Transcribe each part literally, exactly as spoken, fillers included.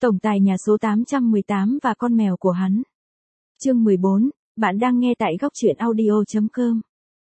Tổng tài nhà số tám trăm mười tám và con mèo của hắn. Chương mười bốn, bạn đang nghe tại góc truyện audio chấm com.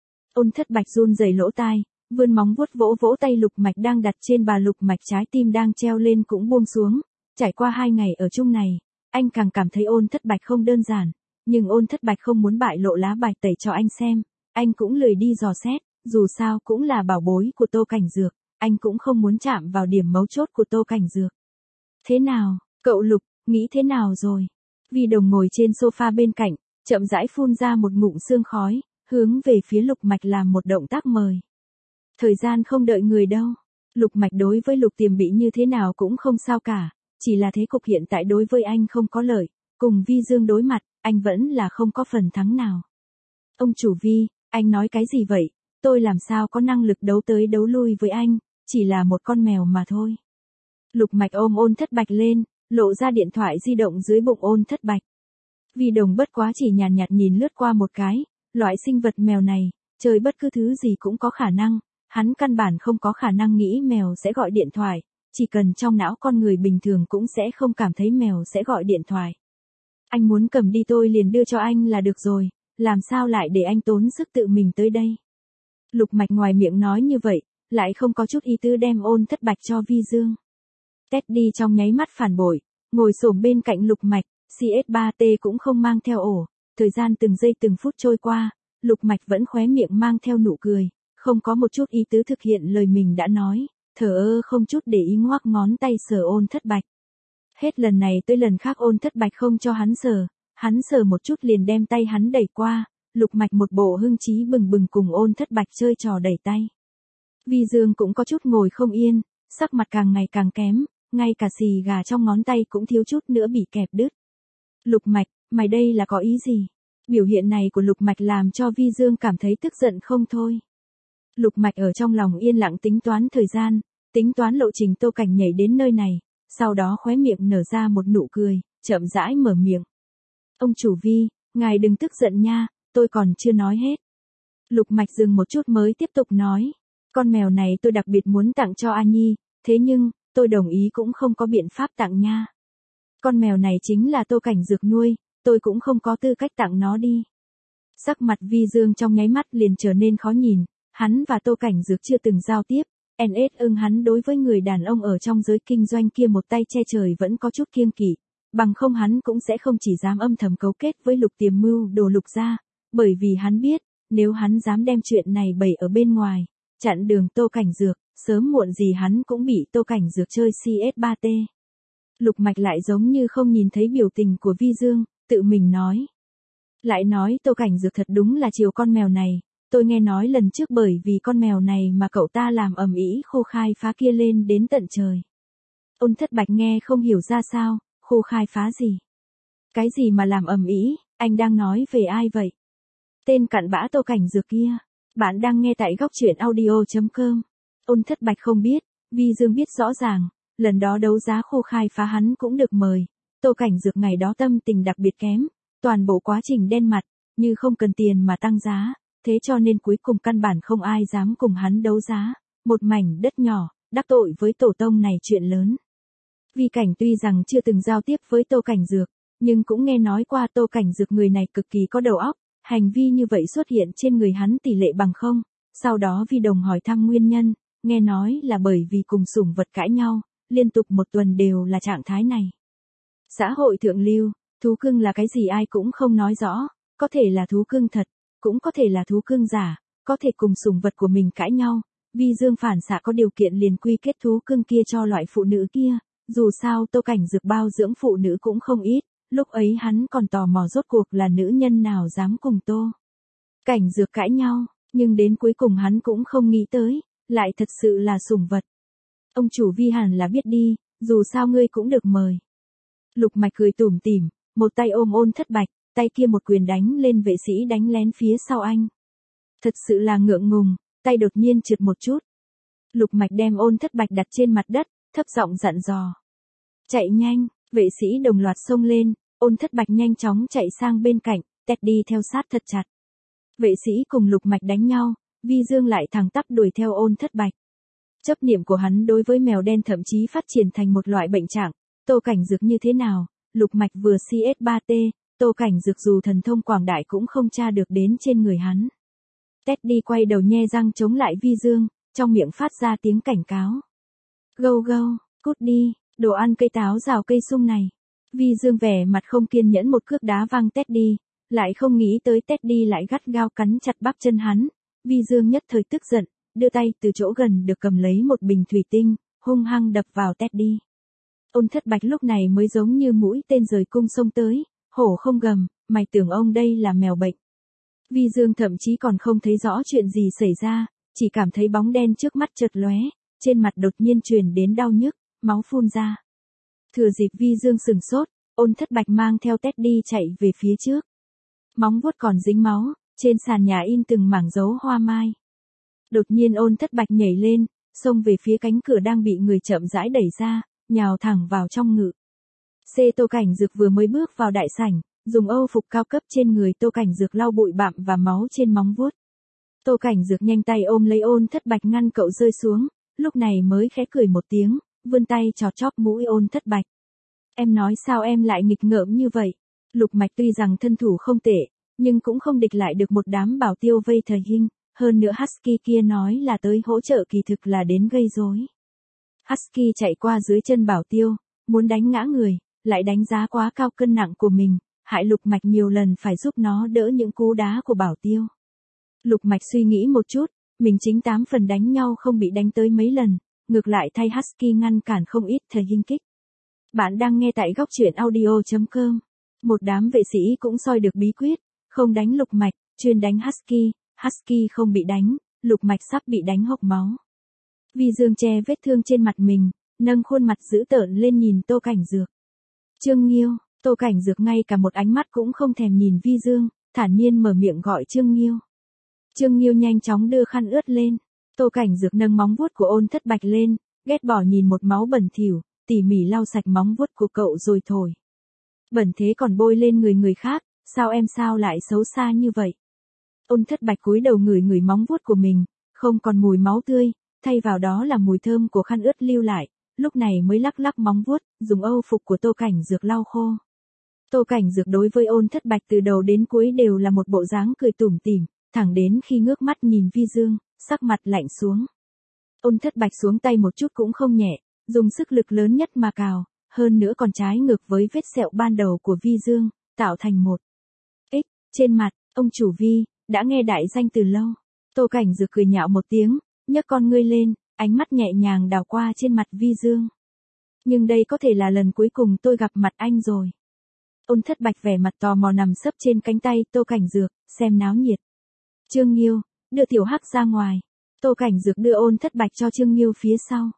Ôn Thất Bạch run rẩy lỗ tai, vươn móng vuốt vỗ vỗ tay Lục Mạch đang đặt trên bà. Lục Mạch trái tim đang treo lên cũng buông xuống. Trải qua hai ngày ở chung này, anh càng cảm thấy Ôn Thất Bạch không đơn giản, nhưng Ôn Thất Bạch không muốn bại lộ lá bài tẩy cho anh xem, anh cũng lười đi dò xét, dù sao cũng là bảo bối của Tô Cảnh Dược, anh cũng không muốn chạm vào điểm mấu chốt của Tô Cảnh Dược. Thế nào, cậu Lục, nghĩ thế nào rồi? Vi Đồng ngồi trên sofa bên cạnh, chậm rãi phun ra một ngụm sương khói, hướng về phía Lục Mạch làm một động tác mời. Thời gian không đợi người đâu. Lục Mạch đối với Lục Tiềm bị như thế nào cũng không sao cả, chỉ là thế cục hiện tại đối với anh không có lợi, cùng Vi Dương đối mặt, anh vẫn là không có phần thắng nào. Ông chủ Vi, anh nói cái gì vậy? Tôi làm sao có năng lực đấu tới đấu lui với anh, chỉ là một con mèo mà thôi. Lục Mạch ôm Ôn Thất Bạch lên, lộ ra điện thoại di động dưới bụng Ôn Thất Bạch. Vi Đồng bất quá chỉ nhàn nhạt nhìn lướt qua một cái, loại sinh vật mèo này, chơi bất cứ thứ gì cũng có khả năng, hắn căn bản không có khả năng nghĩ mèo sẽ gọi điện thoại, chỉ cần trong não con người bình thường cũng sẽ không cảm thấy mèo sẽ gọi điện thoại. Anh muốn cầm đi tôi liền đưa cho anh là được rồi, làm sao lại để anh tốn sức tự mình tới đây. Lục Mạch ngoài miệng nói như vậy, lại không có chút ý tứ đem Ôn Thất Bạch cho Vi Dương. Teddy trong nháy mắt phản bội, ngồi xổm bên cạnh Lục Mạch, xê ét ba tê cũng không mang theo ổ, thời gian từng giây từng phút trôi qua, Lục Mạch vẫn khóe miệng mang theo nụ cười, không có một chút ý tứ thực hiện lời mình đã nói, thờ ơ không chút để ý ngoắc ngón tay sờ Ôn Thất Bạch. Hết lần này tới lần khác Ôn Thất Bạch không cho hắn sờ, hắn sờ một chút liền đem tay hắn đẩy qua, Lục Mạch một bộ hưng trí bừng bừng cùng Ôn Thất Bạch chơi trò đẩy tay. Vi Dương cũng có chút ngồi không yên, sắc mặt càng ngày càng kém, ngay cả xì gà trong ngón tay cũng thiếu chút nữa bị kẹp đứt. Lục Mạch, mày đây là có ý gì? Biểu hiện này của Lục Mạch làm cho Vi Dương cảm thấy tức giận không thôi. Lục Mạch ở trong lòng yên lặng tính toán thời gian, tính toán lộ trình Tô Cảnh nhảy đến nơi này, sau đó khóe miệng nở ra một nụ cười, chậm rãi mở miệng. Ông chủ Vi, ngài đừng tức giận nha, tôi còn chưa nói hết. Lục Mạch dừng một chút mới tiếp tục nói, con mèo này tôi đặc biệt muốn tặng cho A Nhi, thế nhưng, tôi đồng ý cũng không có biện pháp tặng nha. Con mèo này chính là Tô Cảnh Dược nuôi, tôi cũng không có tư cách tặng nó đi. Sắc mặt Vi Dương trong nháy mắt liền trở nên khó nhìn, hắn và Tô Cảnh Dược chưa từng giao tiếp, en ét ưng hắn đối với người đàn ông ở trong giới kinh doanh kia một tay che trời vẫn có chút kiêng kỵ, bằng không hắn cũng sẽ không chỉ dám âm thầm cấu kết với Lục Tiềm mưu đồ Lục gia, bởi vì hắn biết, nếu hắn dám đem chuyện này bày ở bên ngoài, chặn đường Tô Cảnh Dược, sớm muộn gì hắn cũng bị Tô Cảnh Dược chơi xê ét ba tê. Lục Mạch lại giống như không nhìn thấy biểu tình của Vi Dương, tự mình nói. Lại nói Tô Cảnh Dược thật đúng là chiều con mèo này, tôi nghe nói lần trước bởi vì con mèo này mà cậu ta làm ầm ĩ khô khai phá kia lên đến tận trời. Ôn Thất Bạch nghe không hiểu ra sao, khô khai phá gì? Cái gì mà làm ầm ĩ, anh đang nói về ai vậy? Tên cặn bã Tô Cảnh Dược kia, bạn đang nghe tại góc truyện audio chấm com. Ôn Thất Bạch không biết, Vi Dương biết rõ ràng, lần đó đấu giá khô khai phá hắn cũng được mời. Tô Cảnh Dược ngày đó tâm tình đặc biệt kém, toàn bộ quá trình đen mặt, như không cần tiền mà tăng giá, thế cho nên cuối cùng căn bản không ai dám cùng hắn đấu giá, một mảnh đất nhỏ, đắc tội với tổ tông này chuyện lớn. Vi Cảnh tuy rằng chưa từng giao tiếp với Tô Cảnh Dược, nhưng cũng nghe nói qua Tô Cảnh Dược người này cực kỳ có đầu óc, hành vi như vậy xuất hiện trên người hắn tỷ lệ bằng không. Sau đó Vi Đồng hỏi thăm nguyên nhân, nghe nói là bởi vì cùng sủng vật cãi nhau, liên tục một tuần đều là trạng thái này. Xã hội thượng lưu, thú cưng là cái gì ai cũng không nói rõ, có thể là thú cưng thật, cũng có thể là thú cưng giả, có thể cùng sủng vật của mình cãi nhau. Vi Dương phản xạ có điều kiện liền quy kết thú cưng kia cho loại phụ nữ kia, dù sao Tô Cảnh Dược bao dưỡng phụ nữ cũng không ít, lúc ấy hắn còn tò mò rốt cuộc là nữ nhân nào dám cùng Tô Cảnh Dược cãi nhau, nhưng đến cuối cùng hắn cũng không nghĩ tới, lại thật sự là sủng vật. Ông chủ Vi hẳn là biết đi, dù sao ngươi cũng được mời. Lục Mạch cười tủm tỉm, một tay ôm Ôn Thất Bạch, tay kia một quyền đánh lên vệ sĩ đánh lén phía sau anh. Thật sự là ngượng ngùng, tay đột nhiên trượt một chút. Lục Mạch đem Ôn Thất Bạch đặt trên mặt đất, thấp giọng dặn dò. Chạy nhanh, vệ sĩ đồng loạt xông lên, Ôn Thất Bạch nhanh chóng chạy sang bên cạnh, Teddy theo sát thật chặt. Vệ sĩ cùng Lục Mạch đánh nhau, Vi Dương lại thẳng tắp đuổi theo Ôn Thất Bạch. Chấp niệm của hắn đối với mèo đen thậm chí phát triển thành một loại bệnh trạng, Tô Cảnh Dược như thế nào? Lục Mạch vừa xê ét ba tê, Tô Cảnh Dược dù thần thông quảng đại cũng không tra được đến trên người hắn. Teddy quay đầu nhe răng chống lại Vi Dương, trong miệng phát ra tiếng cảnh cáo. Gâu gâu, cút đi, đồ ăn cây táo rào cây sung này. Vi Dương vẻ mặt không kiên nhẫn một cước đá văng Teddy, lại không nghĩ tới Teddy lại gắt gao cắn chặt bắp chân hắn. Vi Dương nhất thời tức giận, đưa tay từ chỗ gần được cầm lấy một bình thủy tinh, hung hăng đập vào Teddy. Ôn Thất Bạch lúc này mới giống như mũi tên rời cung xông tới, hổ không gầm, mày tưởng ông đây là mèo bệnh. Vi Dương thậm chí còn không thấy rõ chuyện gì xảy ra, chỉ cảm thấy bóng đen trước mắt chợt lóe, trên mặt đột nhiên truyền đến đau nhức, máu phun ra. Thừa dịp Vi Dương sừng sốt, Ôn Thất Bạch mang theo Teddy chạy về phía trước. Móng vuốt còn dính máu, trên sàn nhà in từng mảng dấu hoa mai. Đột nhiên Ôn Thất Bạch nhảy lên, xông về phía cánh cửa đang bị người chậm rãi đẩy ra, nhào thẳng vào trong ngự. C. Tô Cảnh Dược vừa mới bước vào đại sảnh, dùng âu phục cao cấp trên người Tô Cảnh Dược lau bụi bặm và máu trên móng vuốt. Tô Cảnh Dược nhanh tay ôm lấy Ôn Thất Bạch ngăn cậu rơi xuống, lúc này mới khẽ cười một tiếng, vươn tay chọt chóp mũi Ôn Thất Bạch. Em nói sao em lại nghịch ngợm như vậy? Lục Mạch tuy rằng thân thủ không tệ, nhưng cũng không địch lại được một đám bảo tiêu vây thời hình, hơn nữa Husky kia nói là tới hỗ trợ kỳ thực là đến gây rối. Husky chạy qua dưới chân bảo tiêu, muốn đánh ngã người, lại đánh giá quá cao cân nặng của mình, hại Lục Mạch nhiều lần phải giúp nó đỡ những cú đá của bảo tiêu. Lục Mạch suy nghĩ một chút, mình chính tám phần đánh nhau không bị đánh tới mấy lần, ngược lại thay Husky ngăn cản không ít thời hình kích. Bạn đang nghe tại góc truyện audio chấm com. Một đám vệ sĩ cũng soi được bí quyết, không đánh Lục Mạch, chuyên đánh Husky, Husky không bị đánh, Lục Mạch sắp bị đánh hộc máu. Vi Dương che vết thương trên mặt mình, nâng khuôn mặt dữ tợn lên nhìn Tô Cảnh Dược. Trương Nghiêu, Tô Cảnh Dược ngay cả một ánh mắt cũng không thèm nhìn Vi Dương, thản nhiên mở miệng gọi Trương Nghiêu. Trương Nghiêu nhanh chóng đưa khăn ướt lên. Tô Cảnh Dược nâng móng vuốt của Ôn Thất Bạch lên, ghét bỏ nhìn một máu bẩn thỉu, tỉ mỉ lau sạch móng vuốt của cậu rồi thổi. Bẩn thế còn bôi lên người người khác, sao em sao lại xấu xa như vậy? Ôn Thất Bạch cúi đầu ngửi ngửi móng vuốt của mình, không còn mùi máu tươi, thay vào đó là mùi thơm của khăn ướt lưu lại, lúc này mới lắc lắc móng vuốt, dùng âu phục của Tô Cảnh Dược lau khô. Tô Cảnh Dược đối với Ôn Thất Bạch từ đầu đến cuối đều là một bộ dáng cười tủm tỉm, thẳng đến khi ngước mắt nhìn Vi Dương, sắc mặt lạnh xuống. Ôn Thất Bạch xuống tay một chút cũng không nhẹ, dùng sức lực lớn nhất mà cào, hơn nữa còn trái ngược với vết sẹo ban đầu của Vi Dương, tạo thành một X trên mặt. Ông chủ Vi, đã nghe đại danh từ lâu. Tô Cảnh Dược cười nhạo một tiếng, nhấc con ngươi lên, ánh mắt nhẹ nhàng đảo qua trên mặt Vi Dương. Nhưng đây có thể là lần cuối cùng tôi gặp mặt anh rồi. Ôn Thất Bạch vẻ mặt tò mò nằm sấp trên cánh tay Tô Cảnh Dược, xem náo nhiệt. Trương Nghiêu, đưa Tiểu Hắc ra ngoài. Tô Cảnh Dược đưa Ôn Thất Bạch cho Trương Nghiêu phía sau.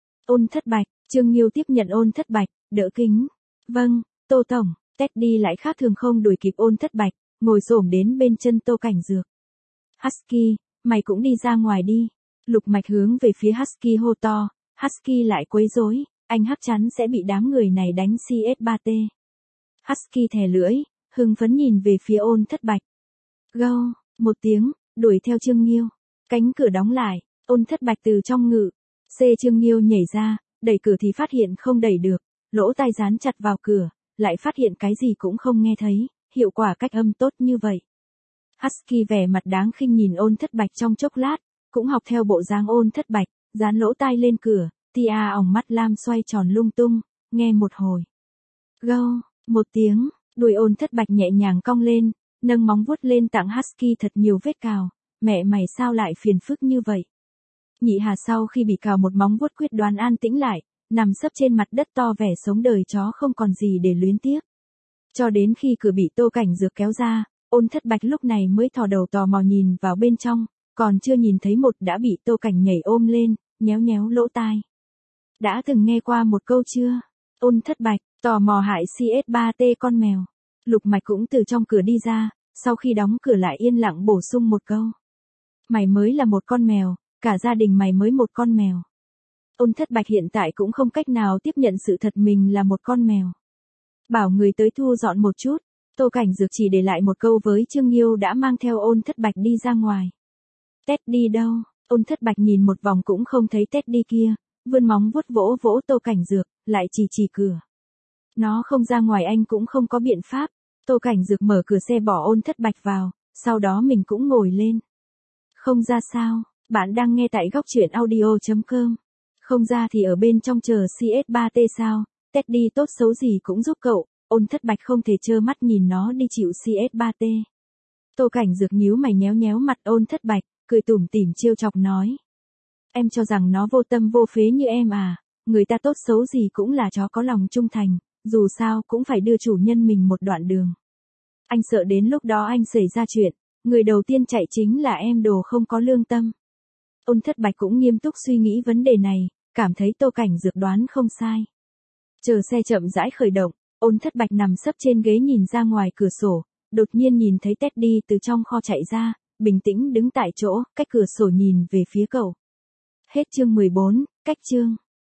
Ôn Thất Bạch, Trương Nghiêu tiếp nhận Ôn Thất Bạch, đỡ kính. Vâng, Tô Tổng. Teddy lại khác thường không đuổi kịp Ôn Thất Bạch, ngồi xổm đến bên chân Tô Cảnh Dược. Husky, mày cũng đi ra ngoài đi. Lục Mạch hướng về phía Husky hô to, Husky lại quấy rối, anh hắc chắn sẽ bị đám người này đánh xê ét ba tê. Husky thè lưỡi, hưng phấn nhìn về phía Ôn Thất Bạch. Gâu, một tiếng, đuổi theo Trương Nghiêu. Cánh cửa đóng lại, Ôn Thất Bạch từ trong ngự. C. Trương Nghiêu nhảy ra, đẩy cửa thì phát hiện không đẩy được, lỗ tai dán chặt vào cửa, lại phát hiện cái gì cũng không nghe thấy, hiệu quả cách âm tốt như vậy. Husky vẻ mặt đáng khinh nhìn Ôn Thất Bạch trong chốc lát, cũng học theo bộ dáng Ôn Thất Bạch, dán lỗ tai lên cửa, tia ỏng mắt lam xoay tròn lung tung, nghe một hồi. Gâu, một tiếng, đuôi Ôn Thất Bạch nhẹ nhàng cong lên, nâng móng vuốt lên tặng Husky thật nhiều vết cào, mẹ mày sao lại phiền phức như vậy. Nhị Hà sau khi bị cào một móng vuốt quyết đoán an tĩnh lại, nằm sấp trên mặt đất to vẻ sống đời chó không còn gì để luyến tiếc. Cho đến khi cửa bị Tô Cảnh Dược kéo ra, Ôn Thất Bạch lúc này mới thò đầu tò mò nhìn vào bên trong, còn chưa nhìn thấy một đã bị Tô Cảnh nhảy ôm lên, nhéo nhéo lỗ tai. Đã từng nghe qua một câu chưa? Ôn Thất Bạch, tò mò hại xê ét ba tê con mèo. Lục Mạch cũng từ trong cửa đi ra, sau khi đóng cửa lại yên lặng bổ sung một câu. Mày mới là một con mèo, cả gia đình mày mới một con mèo. Ôn Thất Bạch hiện tại cũng không cách nào tiếp nhận sự thật mình là một con mèo. Bảo người tới thu dọn một chút, Tô Cảnh Dược chỉ để lại một câu với Trương Nghiêu đã mang theo Ôn Thất Bạch đi ra ngoài. Teddy đâu? Ôn Thất Bạch nhìn một vòng cũng không thấy Teddy kia, vươn móng vuốt vỗ vỗ Tô Cảnh Dược, lại chỉ chỉ cửa. Nó không ra ngoài anh cũng không có biện pháp. Tô Cảnh Dược mở cửa xe bỏ Ôn Thất Bạch vào, sau đó mình cũng ngồi lên. Không ra sao, bạn đang nghe tại góc truyện audio chấm com. Không ra thì ở bên trong chờ xê ét ba tê sao, Teddy tốt xấu gì cũng giúp cậu, Ôn Thất Bạch không thể trơ mắt nhìn nó đi chịu xê ét ba tê. Tô Cảnh Dược nhíu mày nhéo nhéo mặt Ôn Thất Bạch, cười tủm tỉm trêu chọc nói. Em cho rằng nó vô tâm vô phế như em à, người ta tốt xấu gì cũng là chó có lòng trung thành, dù sao cũng phải đưa chủ nhân mình một đoạn đường. Anh sợ đến lúc đó anh xảy ra chuyện, người đầu tiên chạy chính là em đồ không có lương tâm. Ôn Thất Bạch cũng nghiêm túc suy nghĩ vấn đề này, cảm thấy Tô Cảnh Dược đoán không sai. Chờ xe chậm rãi khởi động, Ôn Thất Bạch nằm sấp trên ghế nhìn ra ngoài cửa sổ, đột nhiên nhìn thấy Teddy từ trong kho chạy ra, bình tĩnh đứng tại chỗ, cách cửa sổ nhìn về phía cậu. Hết chương mười bốn, cách chương.